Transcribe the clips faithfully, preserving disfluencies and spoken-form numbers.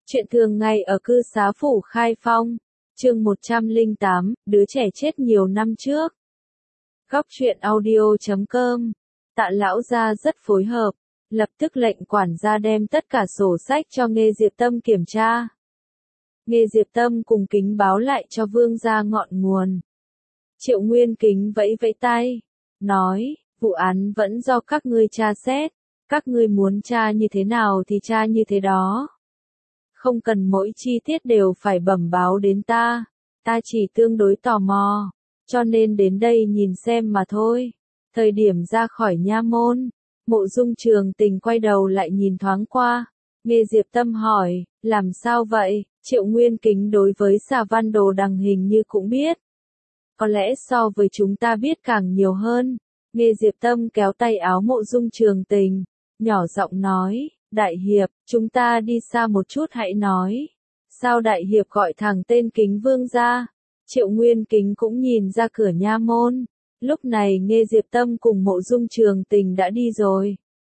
Chuyện thường ngày ở cư xá phủ Khai Phong, chương một trăm lẻ tám, đứa trẻ chết nhiều năm trước. Góc truyện audio chấm com. Tạ lão gia rất phối hợp, lập tức lệnh quản gia đem tất cả sổ sách cho Nghê Diệp Tâm kiểm tra. Nghê Diệp Tâm cùng kính báo lại cho vương gia ngọn nguồn. Triệu Nguyên Kính vẫy vẫy tay, nói, vụ án vẫn do các ngươi tra xét, các ngươi muốn tra như thế nào thì tra như thế đó. Không cần mỗi chi tiết đều phải bẩm báo đến ta, ta chỉ tương đối tò mò, cho nên đến đây nhìn xem mà thôi. Thời điểm ra khỏi nha môn, Mộ Dung Trường Tình quay đầu lại nhìn thoáng qua, Nghê Diệp Tâm hỏi, làm sao vậy? Triệu Nguyên Kính đối với Xà Văn Đồ Đằng hình như cũng biết. Có lẽ so với chúng ta biết càng nhiều hơn. Nghê Diệp Tâm kéo tay áo Mộ Dung Trường Tình, nhỏ giọng nói, Đại Hiệp, chúng ta đi xa một chút hãy nói. Sao Đại Hiệp gọi thẳng tên Kính Vương ra? Triệu Nguyên Kính cũng nhìn ra cửa nha môn. Lúc này Nghê Diệp Tâm cùng Mộ Dung Trường Tình đã đi rồi.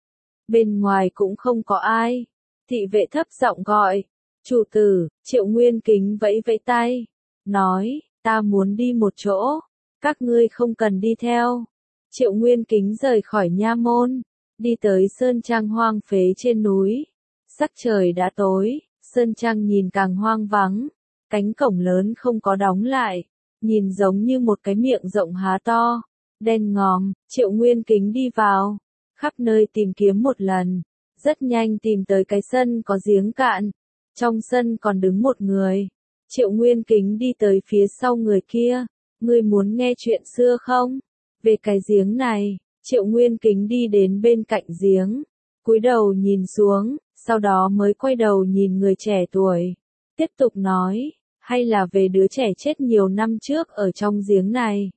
Bên ngoài cũng không có ai. Thị vệ thấp giọng gọi, chủ tử. Triệu Nguyên Kính vẫy vẫy tay, nói, ta muốn đi một chỗ, các ngươi không cần đi theo. Triệu Nguyên Kính rời khỏi nha môn, đi tới sơn trang hoang phế trên núi. Sắc trời đã tối, sơn trang nhìn càng hoang vắng, cánh cổng lớn không có đóng lại, nhìn giống như một cái miệng rộng há to, đen ngòm. Triệu Nguyên Kính đi vào, khắp nơi tìm kiếm một lần, rất nhanh tìm tới cái sân có giếng cạn, trong sân còn đứng một người. Triệu Nguyên Kính đi tới phía sau người kia, ngươi muốn nghe chuyện xưa không? Về cái giếng này. Triệu Nguyên Kính đi đến bên cạnh giếng, cúi đầu nhìn xuống, sau đó mới quay đầu nhìn người trẻ tuổi, tiếp tục nói, hay là về đứa trẻ chết nhiều năm trước ở trong giếng này?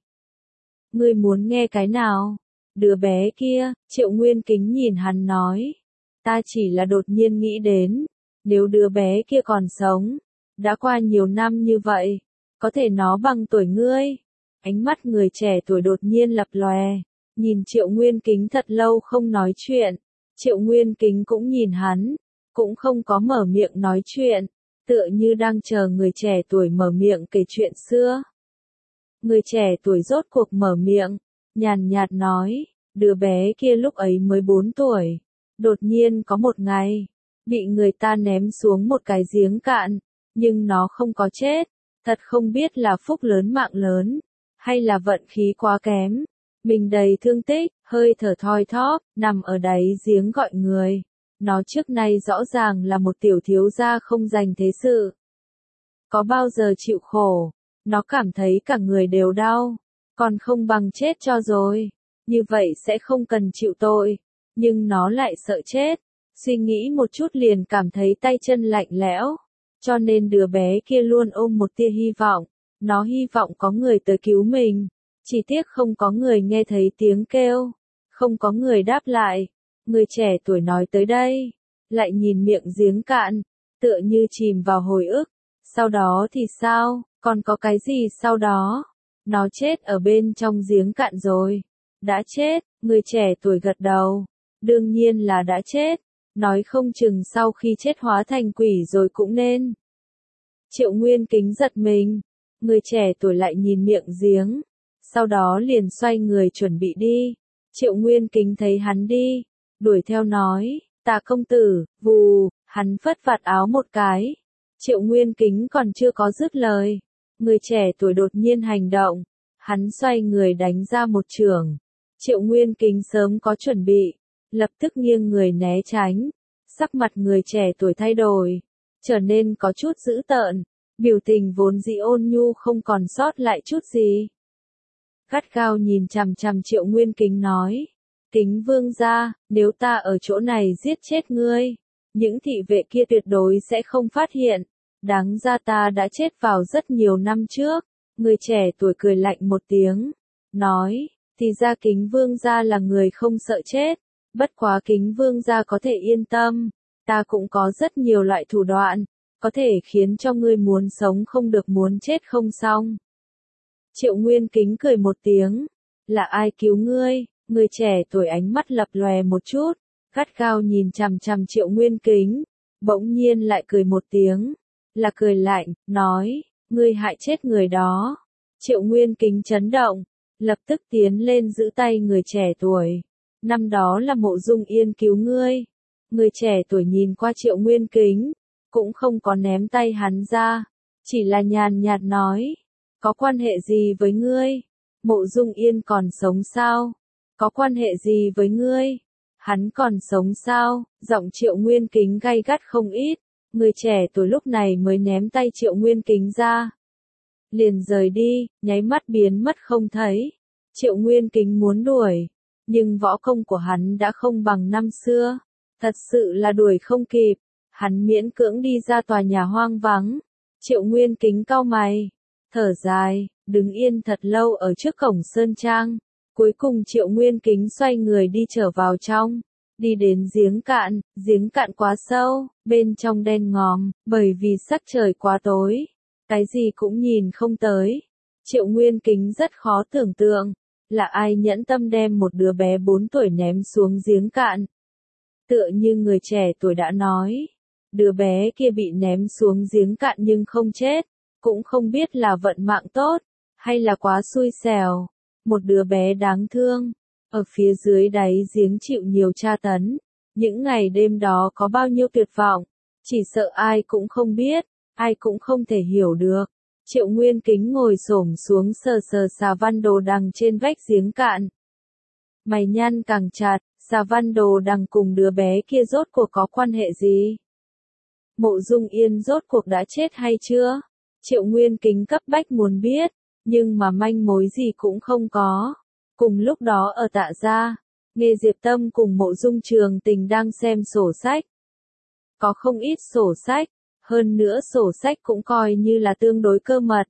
Ngươi muốn nghe cái nào? Đứa bé kia. Triệu Nguyên Kính nhìn hắn nói, ta chỉ là đột nhiên nghĩ đến, nếu đứa bé kia còn sống, đã qua nhiều năm như vậy, có thể nó bằng tuổi ngươi. Ánh mắt người trẻ tuổi đột nhiên lập lòe, nhìn Triệu Nguyên Kính thật lâu không nói chuyện. Triệu Nguyên Kính cũng nhìn hắn, cũng không có mở miệng nói chuyện, tựa như đang chờ người trẻ tuổi mở miệng kể chuyện xưa. Người trẻ tuổi rốt cuộc mở miệng, nhàn nhạt nói, đứa bé kia lúc ấy mới bốn tuổi, đột nhiên có một ngày, bị người ta ném xuống một cái giếng cạn, nhưng nó không có chết, thật không biết là phúc lớn mạng lớn, hay là vận khí quá kém. Mình đầy thương tích, hơi thở thoi thóp, nằm ở đáy giếng gọi người. Nó trước nay rõ ràng là một tiểu thiếu gia không dành thế sự. Có bao giờ chịu khổ, nó cảm thấy cả người đều đau, còn không bằng chết cho rồi. Như vậy sẽ không cần chịu tội, nhưng nó lại sợ chết. Suy nghĩ một chút liền cảm thấy tay chân lạnh lẽo, cho nên đứa bé kia luôn ôm một tia hy vọng. Nó hy vọng có người tới cứu mình. Chỉ tiếc không có người nghe thấy tiếng kêu, không có người đáp lại. Người trẻ tuổi nói tới đây, lại nhìn miệng giếng cạn, tựa như chìm vào hồi ức. Sau đó thì sao, còn có cái gì sau đó? Nó chết ở bên trong giếng cạn rồi. Đã chết. Người trẻ tuổi gật đầu, đương nhiên là đã chết, nói không chừng sau khi chết hóa thành quỷ rồi cũng nên. Triệu Nguyên Kính giật mình, người trẻ tuổi lại nhìn miệng giếng, sau đó liền xoay người chuẩn bị đi. Triệu Nguyên Kính thấy hắn đi, đuổi theo nói, Tạ công tử. Vù, hắn phất vạt áo một cái. Triệu Nguyên Kính còn chưa có dứt lời, người trẻ tuổi đột nhiên hành động, hắn xoay người đánh ra một chưởng. Triệu Nguyên Kính sớm có chuẩn bị, lập tức nghiêng người né tránh. Sắc mặt người trẻ tuổi thay đổi, trở nên có chút dữ tợn, biểu tình vốn dĩ ôn nhu không còn sót lại chút gì. Gắt gao nhìn chằm chằm Triệu Nguyên Kính nói, Kính Vương gia, nếu ta ở chỗ này giết chết ngươi, những thị vệ kia tuyệt đối sẽ không phát hiện. Đáng ra ta đã chết vào rất nhiều năm trước. Người trẻ tuổi cười lạnh một tiếng, nói, thì ra Kính Vương gia là người không sợ chết. Bất quá Kính Vương gia có thể yên tâm, ta cũng có rất nhiều loại thủ đoạn, có thể khiến cho ngươi muốn sống không được muốn chết không xong. Triệu Nguyên Kính cười một tiếng, là ai cứu ngươi? Người trẻ tuổi ánh mắt lập lòe một chút, gắt gao nhìn chằm chằm Triệu Nguyên Kính, bỗng nhiên lại cười một tiếng, là cười lạnh, nói, ngươi hại chết người đó. Triệu Nguyên Kính chấn động, lập tức tiến lên giữ tay người trẻ tuổi. Năm đó là Mộ Dung Yên cứu ngươi. Người trẻ tuổi nhìn qua Triệu Nguyên Kính, cũng không có ném tay hắn ra, chỉ là nhàn nhạt nói, có quan hệ gì với ngươi? Mộ Dung Yên còn sống sao? Có quan hệ gì với ngươi? Hắn còn sống sao? Giọng Triệu Nguyên Kính gay gắt không ít, người trẻ tuổi lúc này mới ném tay Triệu Nguyên Kính ra. Liền rời đi, nháy mắt biến mất không thấy. Triệu Nguyên Kính muốn đuổi, nhưng võ công của hắn đã không bằng năm xưa. Thật sự là đuổi không kịp, hắn miễn cưỡng đi ra tòa nhà hoang vắng. Triệu Nguyên Kính cau mày, thở dài, đứng yên thật lâu ở trước cổng sơn trang. Cuối cùng Triệu Nguyên Kính xoay người đi trở vào trong, đi đến giếng cạn, giếng cạn quá sâu, bên trong đen ngòm, bởi vì sắc trời quá tối, cái gì cũng nhìn không tới. Triệu Nguyên Kính rất khó tưởng tượng, là ai nhẫn tâm đem một đứa bé bốn tuổi ném xuống giếng cạn. Tựa như người trẻ tuổi đã nói, đứa bé kia bị ném xuống giếng cạn nhưng không chết, cũng không biết là vận mạng tốt, hay là quá xui xẻo. Một đứa bé đáng thương, ở phía dưới đáy giếng chịu nhiều tra tấn, những ngày đêm đó có bao nhiêu tuyệt vọng, chỉ sợ ai cũng không biết, ai cũng không thể hiểu được. Triệu Nguyên Kính ngồi xổm xuống sờ sờ xà văn đồ đằng trên vách giếng cạn. Mày nhăn càng chặt, xà văn đồ đằng cùng đứa bé kia rốt cuộc có quan hệ gì? Mộ Dung Yên rốt cuộc đã chết hay chưa? Triệu Nguyên Kính cấp bách muốn biết, nhưng mà manh mối gì cũng không có. Cùng lúc đó ở Tạ gia, Nghê Diệp Tâm cùng Mộ Dung Trường Tình đang xem sổ sách. Có không ít sổ sách, hơn nữa sổ sách cũng coi như là tương đối cơ mật.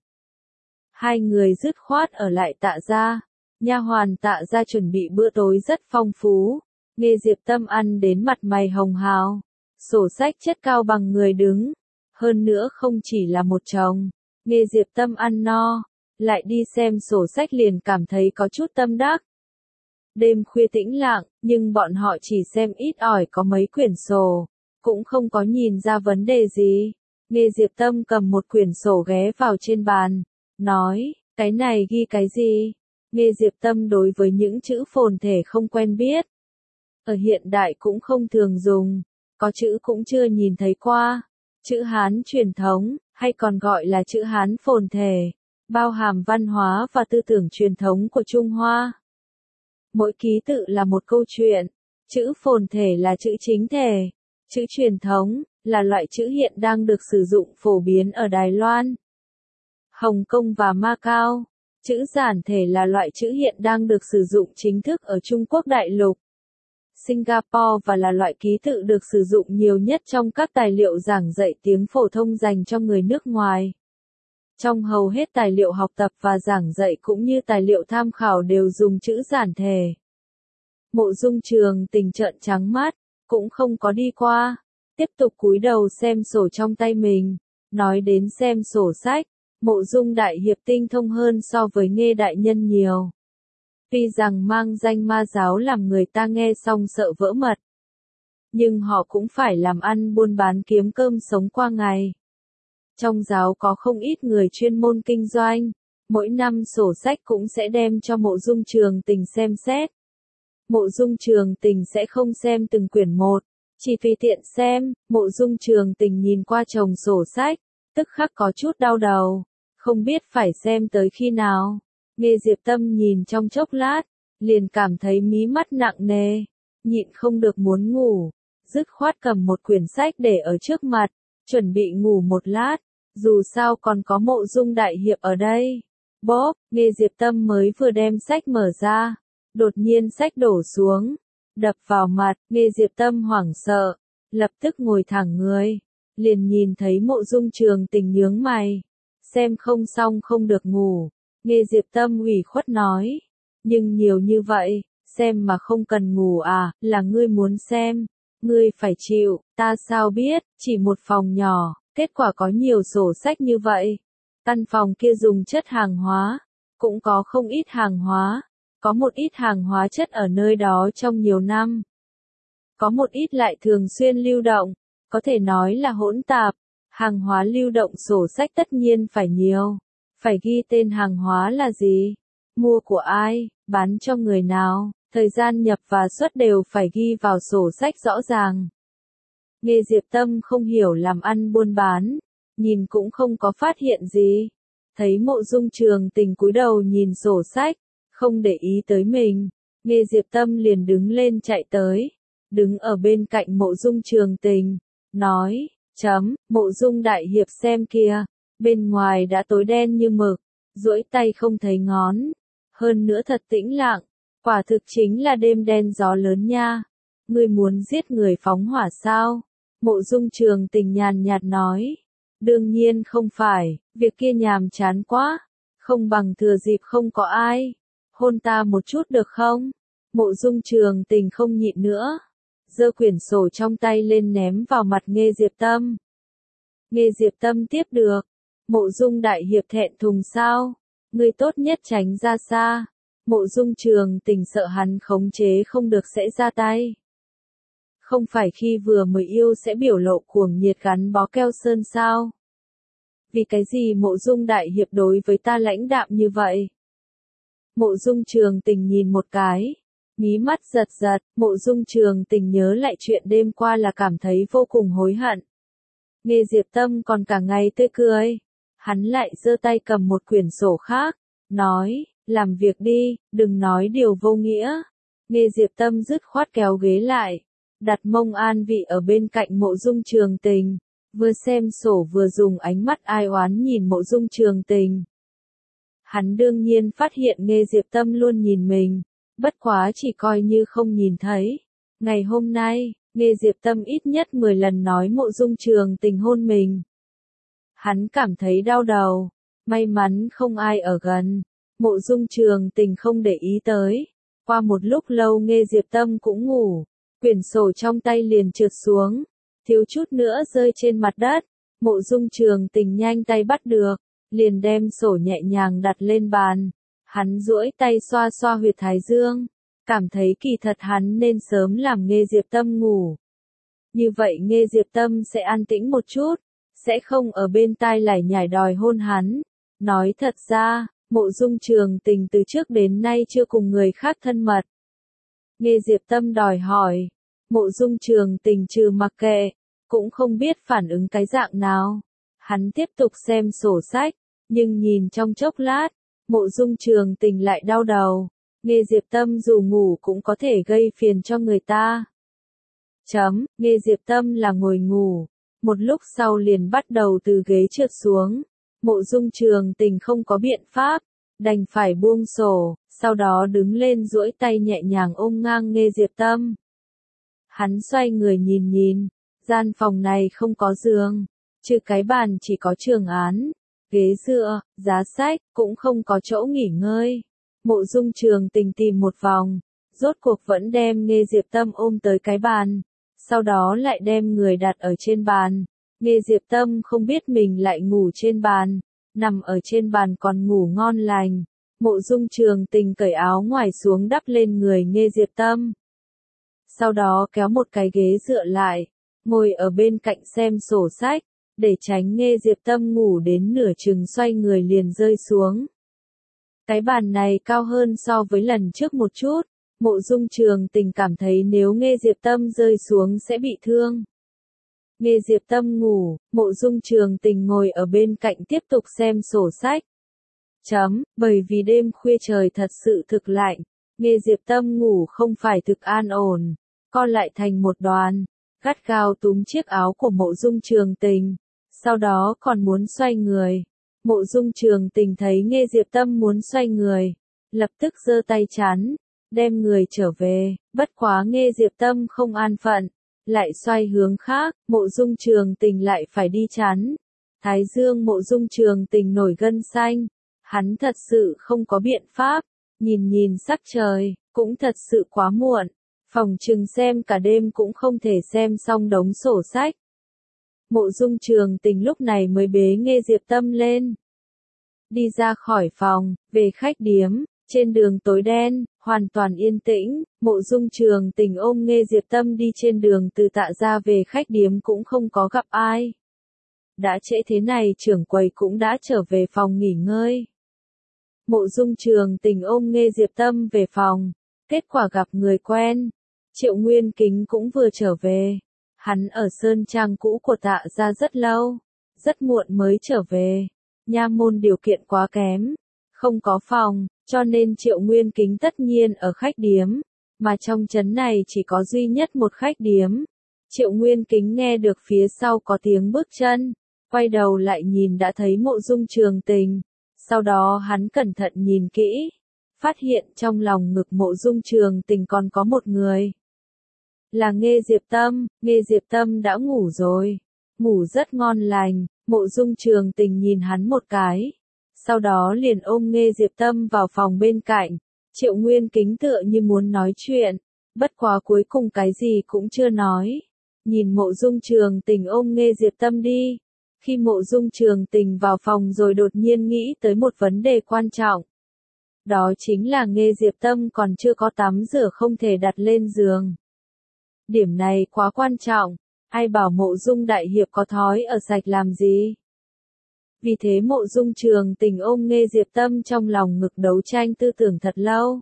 Hai người dứt khoát ở lại Tạ gia, nha hoàn Tạ gia chuẩn bị bữa tối rất phong phú. Nghê Diệp Tâm ăn đến mặt mày hồng hào, sổ sách chất cao bằng người đứng. Hơn nữa không chỉ là một chồng, Nghê Diệp Tâm ăn no, lại đi xem sổ sách liền cảm thấy có chút tâm đắc. Đêm khuya tĩnh lặng, nhưng bọn họ chỉ xem ít ỏi có mấy quyển sổ, cũng không có nhìn ra vấn đề gì. Nghê Diệp Tâm cầm một quyển sổ ghé vào trên bàn, nói, cái này ghi cái gì? Nghê Diệp Tâm đối với những chữ phồn thể không quen biết. Ở hiện đại cũng không thường dùng, có chữ cũng chưa nhìn thấy qua. Chữ Hán truyền thống, hay còn gọi là chữ Hán phồn thể, bao hàm văn hóa và tư tưởng truyền thống của Trung Hoa. Mỗi ký tự là một câu chuyện, chữ phồn thể là chữ chính thể, chữ truyền thống là loại chữ hiện đang được sử dụng phổ biến ở Đài Loan, Hồng Kông và Macau. Chữ giản thể là loại chữ hiện đang được sử dụng chính thức ở Trung Quốc đại lục, Singapore và là loại ký tự được sử dụng nhiều nhất trong các tài liệu giảng dạy tiếng phổ thông dành cho người nước ngoài. Trong hầu hết tài liệu học tập và giảng dạy cũng như tài liệu tham khảo đều dùng chữ giản thể. Mộ Dung Trường Tình trợn trắng mắt, cũng không có đi qua, tiếp tục cúi đầu xem sổ trong tay mình. Nói đến xem sổ sách, Mộ Dung Đại Hiệp tinh thông hơn so với Nghê Đại Nhân nhiều. Tuy rằng mang danh ma giáo làm người ta nghe xong sợ vỡ mật, nhưng họ cũng phải làm ăn buôn bán kiếm cơm sống qua ngày. Trong giáo có không ít người chuyên môn kinh doanh, mỗi năm sổ sách cũng sẽ đem cho Mộ Dung Trường Tình xem xét. Mộ Dung Trường Tình sẽ không xem từng quyển một, chỉ tùy tiện xem. Mộ Dung Trường Tình nhìn qua chồng sổ sách, tức khắc có chút đau đầu, không biết phải xem tới khi nào. Nghê Diệp Tâm nhìn trong chốc lát, liền cảm thấy mí mắt nặng nề, nhịn không được muốn ngủ, dứt khoát cầm một quyển sách để ở trước mặt, chuẩn bị ngủ một lát, dù sao còn có Mộ Dung Đại Hiệp ở đây. Bóp, Nghê Diệp Tâm mới vừa đem sách mở ra, đột nhiên sách đổ xuống, đập vào mặt. Nghê Diệp Tâm hoảng sợ, lập tức ngồi thẳng người, liền nhìn thấy Mộ Dung Trường Tình nhướng mày, xem không xong không được ngủ. Nghê Diệp Tâm ủy khuất nói, nhưng nhiều như vậy, xem mà không cần ngủ à, là ngươi muốn xem, ngươi phải chịu, ta sao biết, chỉ một phòng nhỏ, kết quả có nhiều sổ sách như vậy. Căn phòng kia dùng chất hàng hóa, cũng có không ít hàng hóa, có một ít hàng hóa chất ở nơi đó trong nhiều năm. Có một ít lại thường xuyên lưu động, có thể nói là hỗn tạp. Hàng hóa lưu động sổ sách tất nhiên phải nhiều. Phải ghi tên hàng hóa là gì, mua của ai, bán cho người nào, thời gian nhập và xuất đều phải ghi vào sổ sách rõ ràng. Nghe Diệp Tâm không hiểu làm ăn buôn bán, nhìn cũng không có phát hiện gì. Thấy Mộ Dung Trường Tình cúi đầu nhìn sổ sách, không để ý tới mình, Nghe Diệp Tâm liền đứng lên chạy tới, đứng ở bên cạnh Mộ Dung Trường Tình, nói, chấm, Mộ Dung đại hiệp xem kìa, bên ngoài đã tối đen như mực, duỗi tay không thấy ngón, hơn nữa thật tĩnh lặng, quả thực chính là đêm đen gió lớn nha. Ngươi muốn giết người phóng hỏa sao? Mộ Dung Trường Tình nhàn nhạt nói. Đương nhiên không phải, việc kia nhàm chán quá, không bằng thừa dịp không có ai, hôn ta một chút được không? Mộ Dung Trường Tình không nhịn nữa, giơ quyển sổ trong tay lên ném vào mặt Nghe Diệp Tâm. Nghe Diệp Tâm tiếp được, Mộ Dung đại hiệp thẹn thùng sao? Ngươi tốt nhất tránh ra xa. Mộ Dung Trường Tình sợ hắn khống chế không được sẽ ra tay. Không phải khi vừa mới yêu sẽ biểu lộ cuồng nhiệt gắn bó keo sơn sao? Vì cái gì Mộ Dung đại hiệp đối với ta lãnh đạm như vậy? Mộ Dung Trường Tình nhìn một cái, mí mắt giật giật, Mộ Dung Trường Tình nhớ lại chuyện đêm qua là cảm thấy vô cùng hối hận. Nghe Diệp Tâm còn cả ngày tươi cười, hắn lại giơ tay cầm một quyển sổ khác, nói, làm việc đi, đừng nói điều vô nghĩa. Nghe Diệp Tâm dứt khoát kéo ghế lại, đặt mông an vị ở bên cạnh Mộ Dung Trường Tình, vừa xem sổ vừa dùng ánh mắt ai oán nhìn Mộ Dung Trường Tình. Hắn đương nhiên phát hiện Nghe Diệp Tâm luôn nhìn mình, bất quá chỉ coi như không nhìn thấy. Ngày hôm nay, Nghe Diệp Tâm ít nhất mười lần nói Mộ Dung Trường Tình hôn mình. Hắn cảm thấy đau đầu, may mắn không ai ở gần, Mộ Dung Trường Tình không để ý tới. Qua một lúc lâu Nghe Diệp Tâm cũng ngủ, quyển sổ trong tay liền trượt xuống, thiếu chút nữa rơi trên mặt đất. Mộ Dung Trường Tình nhanh tay bắt được, liền đem sổ nhẹ nhàng đặt lên bàn. Hắn duỗi tay xoa xoa huyệt thái dương, cảm thấy kỳ thật hắn nên sớm làm Nghe Diệp Tâm ngủ. Như vậy Nghe Diệp Tâm sẽ an tĩnh một chút, sẽ không ở bên tai lải nhải đòi hôn hắn. Nói thật ra, Mộ Dung Trường Tình từ trước đến nay chưa cùng người khác thân mật. Nghe Diệp Tâm đòi hỏi, Mộ Dung Trường Tình trừ mặc kệ, cũng không biết phản ứng cái dạng nào. Hắn tiếp tục xem sổ sách, nhưng nhìn trong chốc lát, Mộ Dung Trường Tình lại đau đầu. Nghe Diệp Tâm dù ngủ cũng có thể gây phiền cho người ta. Chấm, Nghe Diệp Tâm là ngồi ngủ, một lúc sau liền bắt đầu từ ghế trượt xuống. Mộ Dung Trường Tình không có biện pháp, đành phải buông sổ, sau đó đứng lên duỗi tay nhẹ nhàng ôm ngang Nghe Diệp Tâm. Hắn xoay người nhìn nhìn, gian phòng này không có giường, trừ cái bàn chỉ có trường án, ghế dựa, giá sách, cũng không có chỗ nghỉ ngơi. Mộ Dung Trường Tình tìm một vòng, rốt cuộc vẫn đem Nghe Diệp Tâm ôm tới cái bàn, sau đó lại đem người đặt ở trên bàn. Nghe Diệp Tâm không biết mình lại ngủ trên bàn, nằm ở trên bàn còn ngủ ngon lành. Mộ Dung Trường Tình cởi áo ngoài xuống đắp lên người Nghe Diệp Tâm. Sau đó kéo một cái ghế dựa lại, ngồi ở bên cạnh xem sổ sách, để tránh Nghe Diệp Tâm ngủ đến nửa chừng xoay người liền rơi xuống. Cái bàn này cao hơn so với lần trước một chút, Mộ Dung Trường Tình cảm thấy nếu Nghe Diệp Tâm rơi xuống sẽ bị thương. Nghe Diệp Tâm ngủ, Mộ Dung Trường Tình ngồi ở bên cạnh tiếp tục xem sổ sách. Chấm, bởi vì đêm khuya trời thật sự thực lạnh, Nghe Diệp Tâm ngủ không phải thực an ổn, co lại thành một đoàn, gắt gao túm chiếc áo của Mộ Dung Trường Tình, sau đó còn muốn xoay người. Mộ Dung Trường Tình thấy Nghe Diệp Tâm muốn xoay người, lập tức giơ tay chắn, đem người trở về, bất quá Nghe Diệp Tâm không an phận, lại xoay hướng khác, Mộ Dung Trường Tình lại phải đi chắn. Thái dương Mộ Dung Trường Tình nổi gân xanh, hắn thật sự không có biện pháp, nhìn nhìn sắc trời, cũng thật sự quá muộn, phòng chừng xem cả đêm cũng không thể xem xong đống sổ sách. Mộ Dung Trường Tình lúc này mới bế Nghe Diệp Tâm lên. Đi ra khỏi phòng, về khách điếm, trên đường tối đen, Hoàn toàn yên tĩnh, Mộ Dung Trường Tình ôm Nghê Diệp Tâm đi trên đường từ Tạ gia về khách điếm cũng không có gặp ai. Đã trễ thế này trưởng quầy cũng đã trở về phòng nghỉ ngơi. Mộ Dung Trường Tình ôm Nghê Diệp Tâm về phòng, kết quả gặp người quen. Triệu Nguyên Kính cũng vừa trở về. Hắn ở Sơn Trang cũ của Tạ gia rất lâu, rất muộn mới trở về. Nha môn điều kiện quá kém, không có phòng, cho nên Triệu Nguyên Kính tất nhiên ở khách điếm, mà trong trấn này chỉ có duy nhất một khách điếm. Triệu Nguyên Kính nghe được phía sau có tiếng bước chân, quay đầu lại nhìn đã thấy Mộ Dung Trường Tình, sau đó hắn cẩn thận nhìn kỹ, phát hiện trong lòng ngực Mộ Dung Trường Tình còn có một người. Là Nghê Diệp Tâm, Nghê Diệp Tâm đã ngủ rồi, ngủ rất ngon lành. Mộ Dung Trường Tình nhìn hắn một cái, sau đó liền ôm Nghê Diệp Tâm vào phòng bên cạnh. Triệu Nguyên Kính tựa như muốn nói chuyện, bất quá cuối cùng cái gì cũng chưa nói. Nhìn Mộ Dung Trường Tình ôm Nghê Diệp Tâm đi. Khi Mộ Dung Trường Tình vào phòng rồi đột nhiên nghĩ tới một vấn đề quan trọng. Đó chính là Nghê Diệp Tâm còn chưa có tắm rửa không thể đặt lên giường. Điểm này quá quan trọng. Ai bảo Mộ Dung đại hiệp có thói ở sạch làm gì? Vì thế Mộ Dung Trường Tình ôm Nghê Diệp Tâm trong lòng ngực đấu tranh tư tưởng thật lâu.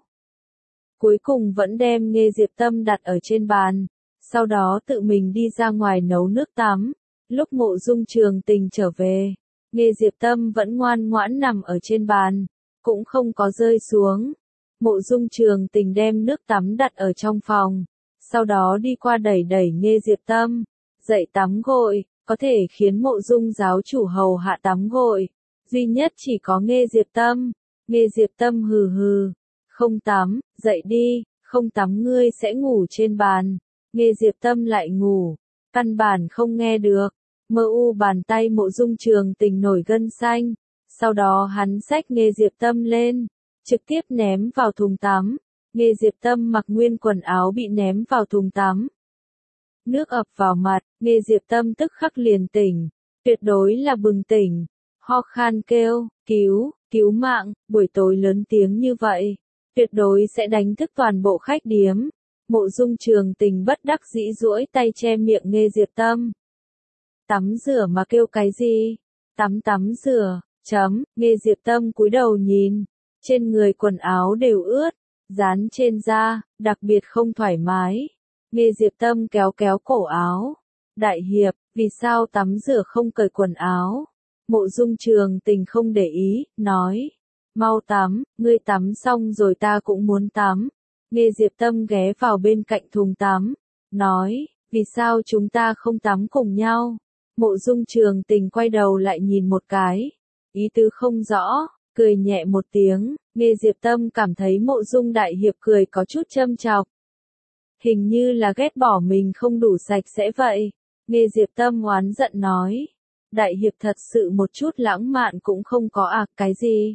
Cuối cùng vẫn đem Nghê Diệp Tâm đặt ở trên bàn, sau đó tự mình đi ra ngoài nấu nước tắm. Lúc Mộ Dung Trường Tình trở về, Nghê Diệp Tâm vẫn ngoan ngoãn nằm ở trên bàn, cũng không có rơi xuống. Mộ Dung Trường Tình đem nước tắm đặt ở trong phòng, sau đó đi qua đẩy đẩy Nghê Diệp Tâm. Dậy tắm gội, có thể khiến Mộ Dung giáo chủ hầu hạ tắm gội. Duy nhất chỉ có Nghê Diệp Tâm. Nghê Diệp Tâm hừ hừ. Không tắm, dậy đi, không tắm ngươi sẽ ngủ trên bàn. Nghê Diệp Tâm lại ngủ. Căn bản không nghe được. Mơ u bàn tay Mộ Dung Trường Tình nổi gân xanh. Sau đó hắn xách Nghê Diệp Tâm lên, trực tiếp ném vào thùng tắm. Nghê Diệp Tâm mặc nguyên quần áo bị ném vào thùng tắm. Nước ập vào mặt, Nghê Diệp Tâm tức khắc liền tỉnh, tuyệt đối là bừng tỉnh, ho khan kêu, cứu, cứu mạng, buổi tối lớn tiếng như vậy, tuyệt đối sẽ đánh thức toàn bộ khách điếm. Mộ Dung Trường Tình bất đắc dĩ duỗi tay che miệng Nghê Diệp Tâm. Tắm rửa mà kêu cái gì? Tắm tắm rửa, chấm, Nghê Diệp Tâm cúi đầu nhìn, trên người quần áo đều ướt, dán trên da, đặc biệt không thoải mái. Nghê Diệp Tâm kéo kéo cổ áo. Đại hiệp, vì sao tắm rửa không cởi quần áo? Mộ Dung Trường Tình không để ý, nói. Mau tắm, ngươi tắm xong rồi ta cũng muốn tắm. Nghê Diệp Tâm ghé vào bên cạnh thùng tắm, nói, vì sao chúng ta không tắm cùng nhau? Mộ Dung Trường Tình quay đầu lại nhìn một cái, ý tứ không rõ, cười nhẹ một tiếng. Nghê Diệp Tâm cảm thấy Mộ Dung đại hiệp cười có chút châm chọc. Hình như là ghét bỏ mình không đủ sạch sẽ vậy. Nghê Diệp Tâm oán giận nói. Đại hiệp thật sự một chút lãng mạn cũng không có à, cái gì?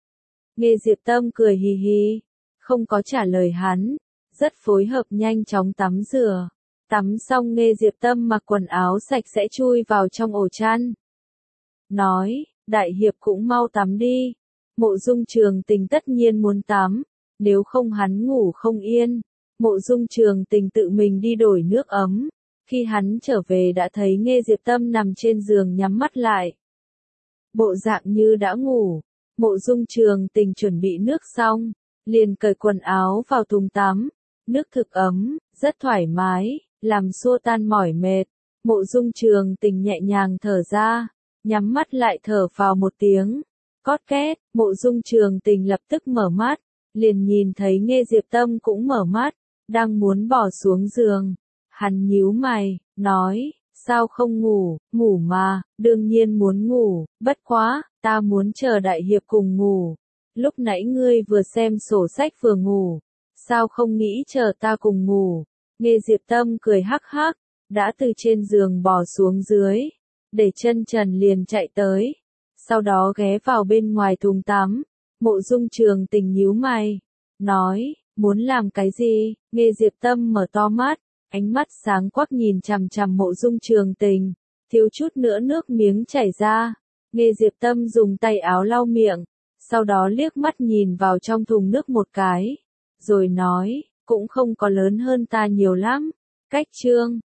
Nghê Diệp Tâm cười hì hì, không có trả lời hắn, rất phối hợp nhanh chóng tắm rửa. Tắm xong Nghê Diệp Tâm mặc quần áo sạch sẽ chui vào trong ổ chăn. Nói, đại hiệp cũng mau tắm đi. Mộ Dung Trường Tình tất nhiên muốn tắm, nếu không hắn ngủ không yên. Mộ Dung Trường Tình tự mình đi đổi nước ấm. Khi hắn trở về đã thấy Nghê Diệp Tâm nằm trên giường nhắm mắt lại. Bộ dạng như đã ngủ. Mộ Dung Trường Tình chuẩn bị nước xong, liền cởi quần áo vào thùng tắm. Nước thực ấm, rất thoải mái, làm xua tan mỏi mệt. Mộ Dung Trường Tình nhẹ nhàng thở ra, nhắm mắt lại thở vào một tiếng. Cót két, Mộ Dung Trường Tình lập tức mở mắt, liền nhìn thấy Nghê Diệp Tâm cũng mở mắt, đang muốn bỏ xuống giường. Hắn nhíu mày, nói, sao không ngủ? Ngủ mà, đương nhiên muốn ngủ, bất quá, ta muốn chờ đại hiệp cùng ngủ. Lúc nãy ngươi vừa xem sổ sách vừa ngủ, sao không nghĩ chờ ta cùng ngủ? Nghê Diệp Tâm cười hắc hắc, đã từ trên giường bò xuống dưới, để chân trần liền chạy tới, sau đó ghé vào bên ngoài thùng tắm. Mộ Dung Trường Tình nhíu mày, nói, muốn làm cái gì? Nghê Diệp Tâm mở to mắt, ánh mắt sáng quắc nhìn chằm chằm Mộ Dung Trường Tình, thiếu chút nữa nước miếng chảy ra. Nghê Diệp Tâm dùng tay áo lau miệng, sau đó liếc mắt nhìn vào trong thùng nước một cái, rồi nói, cũng không có lớn hơn ta nhiều lắm. Cách chương